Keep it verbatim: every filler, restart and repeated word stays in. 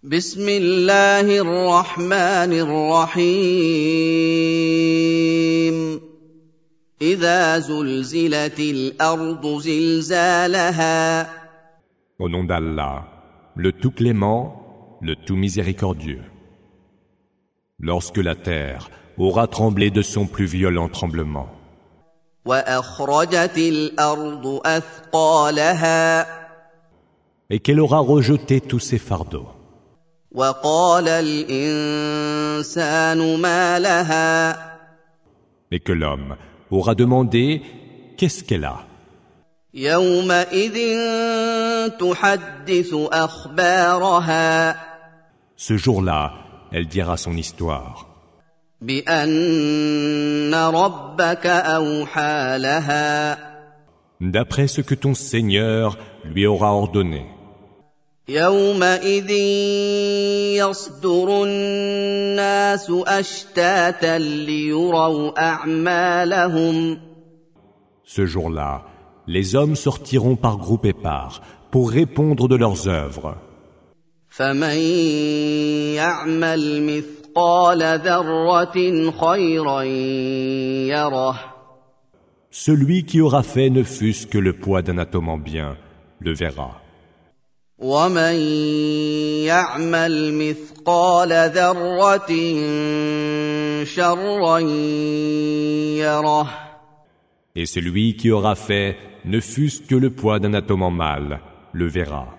بسم الله الرحمن الرحيم إذا زلزلت الأرض زلزالها Au nom d'Allah, le tout clément, le tout miséricordieux. Lorsque la terre aura tremblé de son plus violent tremblement. وأخرجت الأرض أثقالها Et qu'elle aura rejeté tous ses fardeaux. وقال الإنسان ما لها Et que l'homme aura demandé qu'est-ce qu'elle a. يومئذ تحدث أخبارها Ce jour-là, elle dira son histoire. بأن ربك أوحى لها D'après ce que ton Seigneur lui aura ordonné. يومئذ يصدر الناس أشتاتا ليروا أعمالهم Ce jour-là, les hommes sortiront par groupe et part pour répondre de leurs œuvres. فمن يعمل مثقال ذرة خيرا يره Celui qui aura fait ne fût-ce que le poids d'un atome en bien, le verra. ومن يعمل مثقال ذرة شرا يره Et celui qui aura fait ne fût-ce que le poids d'un atome en mal, le verra.